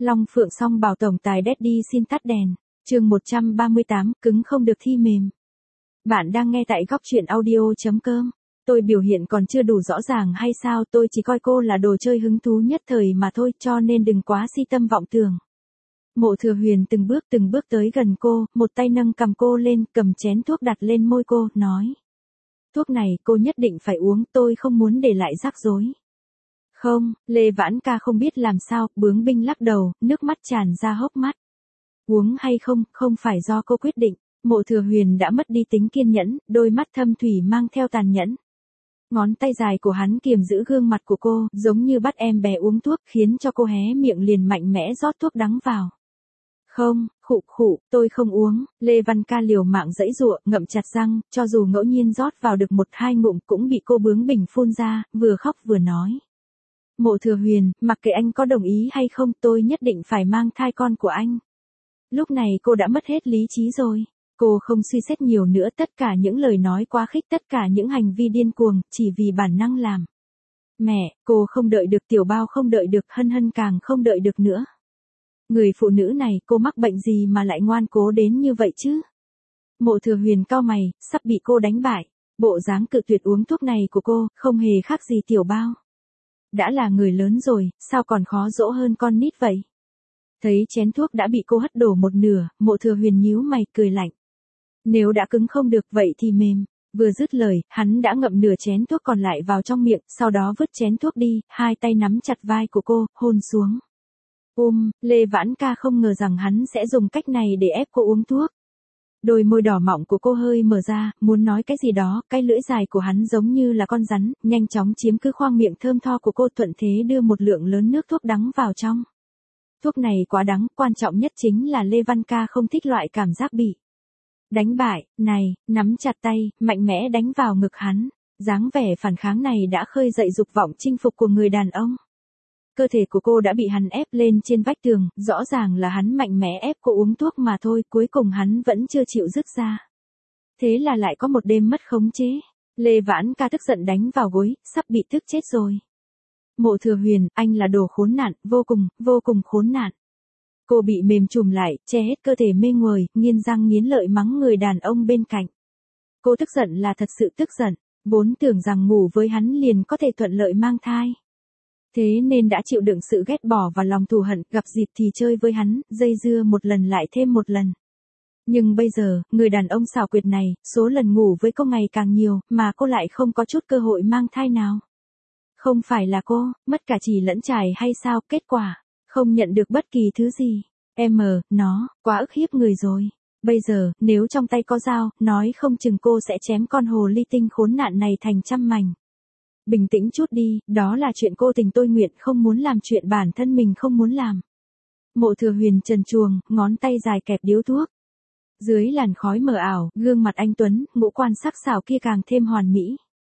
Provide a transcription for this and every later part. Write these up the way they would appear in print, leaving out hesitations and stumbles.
Long Phượng Song bảo tổng tài Daddy xin tắt đèn. Chương 138, cứng không được thi mềm. Bạn đang nghe tại góc truyện audio.com. Tôi biểu hiện còn chưa đủ rõ ràng hay sao? Tôi chỉ coi cô là đồ chơi hứng thú nhất thời mà thôi, cho nên đừng quá si tâm vọng tưởng. Mộ Thừa Huyền từng bước tới gần cô, một tay nâng cầm cô lên, cầm chén thuốc đặt lên môi cô, nói. Thuốc này cô nhất định phải uống, tôi không muốn để lại rắc rối. Không, Lê Vãn Ca không biết làm sao, bướng binh lắc đầu, nước mắt tràn ra hốc mắt. Uống hay không, không phải do cô quyết định. Mộ Thừa Huyền đã mất đi tính kiên nhẫn, đôi mắt thâm thủy mang theo tàn nhẫn. Ngón tay dài của hắn kiềm giữ gương mặt của cô, giống như bắt em bé uống thuốc, khiến cho cô hé miệng liền mạnh mẽ rót thuốc đắng vào. Không, khụ, tôi không uống. Lê Văn Ca liều mạng giãy giụa, ngậm chặt răng, cho dù ngẫu nhiên rót vào được 1-2 ngụm cũng bị cô bướng bỉnh phun ra, vừa khóc vừa nói. Mộ Thừa Huyền, mặc kệ anh có đồng ý hay không, tôi nhất định phải mang thai con của anh. Lúc này cô đã mất hết lý trí rồi. Cô không suy xét nhiều nữa, tất cả những lời nói quá khích, tất cả những hành vi điên cuồng, chỉ vì bản năng làm. Mẹ, cô không đợi được, Tiểu Bao không đợi được, Hân Hân càng không đợi được nữa. Người phụ nữ này, cô mắc bệnh gì mà lại ngoan cố đến như vậy chứ? Mộ Thừa Huyền cau mày, sắp bị cô đánh bại. Bộ dáng cự tuyệt uống thuốc này của cô, không hề khác gì Tiểu Bao. Đã là người lớn rồi, sao còn khó dỗ hơn con nít vậy? Thấy chén thuốc đã bị cô hất đổ một nửa, Mộ Thừa Huyền nhíu mày, cười lạnh. Nếu đã cứng không được vậy thì mềm. Vừa dứt lời, hắn đã ngậm nửa chén thuốc còn lại vào trong miệng, sau đó vứt chén thuốc đi, hai tay nắm chặt vai của cô, hôn xuống. Lê Vãn Ca không ngờ rằng hắn sẽ dùng cách này để ép cô uống thuốc. Đôi môi đỏ mọng của cô hơi mở ra, muốn nói cái gì đó, cái lưỡi dài của hắn giống như là con rắn, nhanh chóng chiếm cứ khoang miệng thơm tho của cô, thuận thế đưa một lượng lớn nước thuốc đắng vào trong. Thuốc này quá đắng, quan trọng nhất chính là Lê Văn Ca không thích loại cảm giác bị đánh bại, này, nắm chặt tay, mạnh mẽ đánh vào ngực hắn. Dáng vẻ phản kháng này đã khơi dậy dục vọng chinh phục của người đàn ông. Cơ thể của cô đã bị hắn ép lên trên vách tường, rõ ràng là hắn mạnh mẽ ép cô uống thuốc mà thôi, cuối cùng hắn vẫn chưa chịu dứt ra. Thế là lại có một đêm mất khống chế. Lê Vãn Ca tức giận đánh vào gối, sắp bị tức chết rồi. Mộ Thừa Huyền, anh là đồ khốn nạn, vô cùng khốn nạn. Cô bị mềm trùm lại, che hết cơ thể mê nguồi, nghiến răng nghiến lợi mắng người đàn ông bên cạnh. Cô tức giận là thật sự tức giận, vốn tưởng rằng ngủ với hắn liền có thể thuận lợi mang thai. Thế nên đã chịu đựng sự ghét bỏ và lòng thù hận, gặp dịp thì chơi với hắn, dây dưa một lần lại thêm một lần. Nhưng bây giờ, người đàn ông xảo quyệt này, số lần ngủ với cô ngày càng nhiều, mà cô lại không có chút cơ hội mang thai nào. Không phải là cô, mất cả chì lẫn chài hay sao, kết quả, không nhận được bất kỳ thứ gì. Nó, quá ức hiếp người rồi. Bây giờ, nếu trong tay có dao, nói không chừng cô sẽ chém con hồ ly tinh khốn nạn này thành trăm mảnh. Bình tĩnh chút đi, đó là chuyện cô tình tôi nguyện, không muốn làm chuyện bản thân mình không muốn làm. Mộ Thừa Huyền trần truồng, ngón tay dài kẹp điếu thuốc. Dưới làn khói mờ ảo, gương mặt anh tuấn, ngũ quan sắc sảo kia càng thêm hoàn mỹ.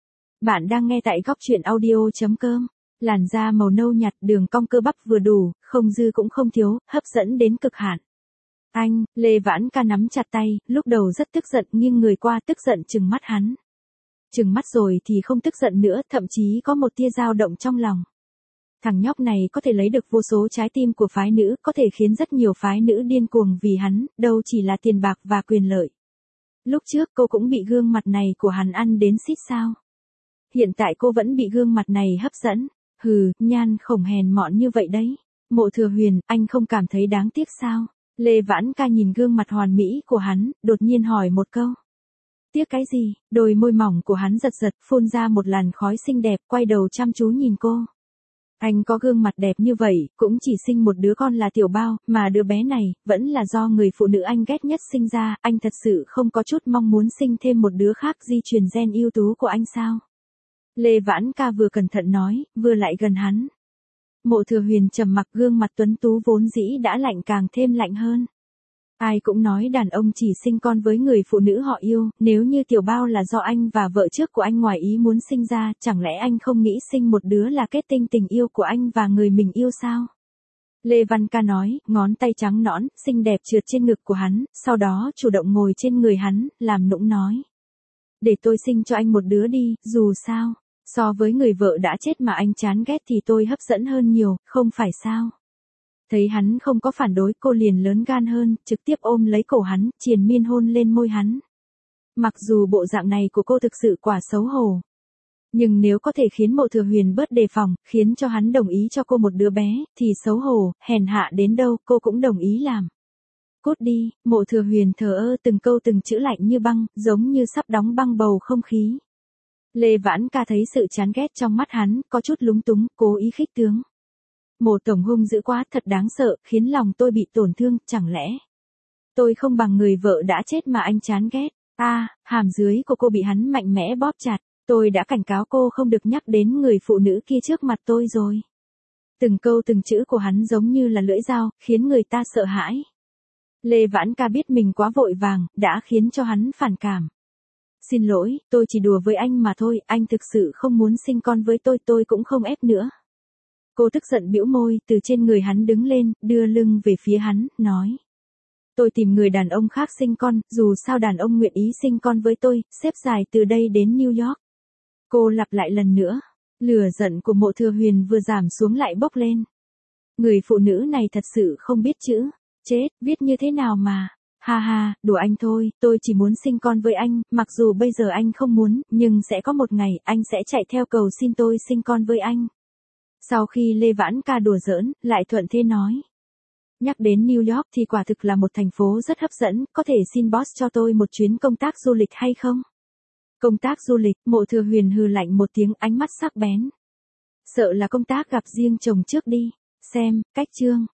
Bạn đang nghe tại góc truyện audio.com. Làn da màu nâu nhạt, đường cong cơ bắp vừa đủ, không dư cũng không thiếu, hấp dẫn đến cực hạn. Anh, Lê Vãn Ca nắm chặt tay, lúc đầu rất tức giận, nghiêng người qua tức giận trừng mắt hắn. Trừng mắt rồi thì không tức giận nữa, thậm chí có một tia dao động trong lòng. Thằng nhóc này có thể lấy được vô số trái tim của phái nữ, có thể khiến rất nhiều phái nữ điên cuồng vì hắn, đâu chỉ là tiền bạc và quyền lợi. Lúc trước cô cũng bị gương mặt này của hắn ăn đến xít sao. Hiện tại cô vẫn bị gương mặt này hấp dẫn. Nhan khổng hèn mọn như vậy đấy. Mộ Thừa Huyền, anh không cảm thấy đáng tiếc sao? Lê Vãn Ca nhìn gương mặt hoàn mỹ của hắn, đột nhiên hỏi một câu. Tiếc cái gì? Đôi môi mỏng của hắn giật giật, phun ra một làn khói xinh đẹp, quay đầu chăm chú nhìn cô. Anh có gương mặt đẹp như vậy, cũng chỉ sinh một đứa con là Tiểu Bao, mà đứa bé này, vẫn là do người phụ nữ anh ghét nhất sinh ra, anh thật sự không có chút mong muốn sinh thêm một đứa khác di truyền gen ưu tú của anh sao? Lê Vãn Ca vừa cẩn thận nói, vừa lại gần hắn. Mộ Thừa Huyền trầm mặc, gương mặt tuấn tú vốn dĩ đã lạnh càng thêm lạnh hơn. Ai cũng nói đàn ông chỉ sinh con với người phụ nữ họ yêu, nếu như Tiểu Bao là do anh và vợ trước của anh ngoài ý muốn sinh ra, chẳng lẽ anh không nghĩ sinh một đứa là kết tinh tình yêu của anh và người mình yêu sao? Lê Văn Ca nói, ngón tay trắng nõn, xinh đẹp trượt trên ngực của hắn, sau đó chủ động ngồi trên người hắn, làm nũng nói. Để tôi sinh cho anh một đứa đi, dù sao. So với người vợ đã chết mà anh chán ghét thì tôi hấp dẫn hơn nhiều, không phải sao? Thấy hắn không có phản đối, cô liền lớn gan hơn, trực tiếp ôm lấy cổ hắn, triền miên hôn lên môi hắn. Mặc dù bộ dạng này của cô thực sự quả xấu hổ. Nhưng nếu có thể khiến Mộ Thừa Huyền bớt đề phòng, khiến cho hắn đồng ý cho cô một đứa bé, thì xấu hổ, hèn hạ đến đâu cô cũng đồng ý làm. Cút đi, Mộ Thừa Huyền thờ ơ từng câu từng chữ lạnh như băng, giống như sắp đóng băng bầu không khí. Lê Vãn Ca thấy sự chán ghét trong mắt hắn, có chút lúng túng, cố ý khích tướng. Mộ tổng hung dữ quá, thật đáng sợ, khiến lòng tôi bị tổn thương, chẳng lẽ tôi không bằng người vợ đã chết mà anh chán ghét. Hàm dưới của cô bị hắn mạnh mẽ bóp chặt. Tôi đã cảnh cáo cô không được nhắc đến người phụ nữ kia trước mặt tôi rồi. Từng câu từng chữ của hắn giống như là lưỡi dao, khiến người ta sợ hãi. Lê Vãn Ca biết mình quá vội vàng, đã khiến cho hắn phản cảm. Xin lỗi, tôi chỉ đùa với anh mà thôi, anh thực sự không muốn sinh con với tôi cũng không ép nữa. Cô tức giận bĩu môi, từ trên người hắn đứng lên, đưa lưng về phía hắn, nói. Tôi tìm người đàn ông khác sinh con, dù sao đàn ông nguyện ý sinh con với tôi, xếp dài từ đây đến New York. Cô lặp lại lần nữa, lửa giận của Mộ Thừa Huyền vừa giảm xuống lại bốc lên. Người phụ nữ này thật sự không biết chữ, chết, viết như thế nào mà. Ha ha, đùa anh thôi, tôi chỉ muốn sinh con với anh, mặc dù bây giờ anh không muốn, nhưng sẽ có một ngày anh sẽ chạy theo cầu xin tôi sinh con với anh. Sau khi Lê Vãn Ca đùa giỡn, lại thuận thế nói. Nhắc đến New York thì quả thực là một thành phố rất hấp dẫn, có thể xin boss cho tôi một chuyến công tác du lịch hay không? Công tác du lịch, Mộ Thừa Huyền hừ lạnh một tiếng, ánh mắt sắc bén. Sợ là công tác gặp riêng chồng trước đi. Xem, cách chương.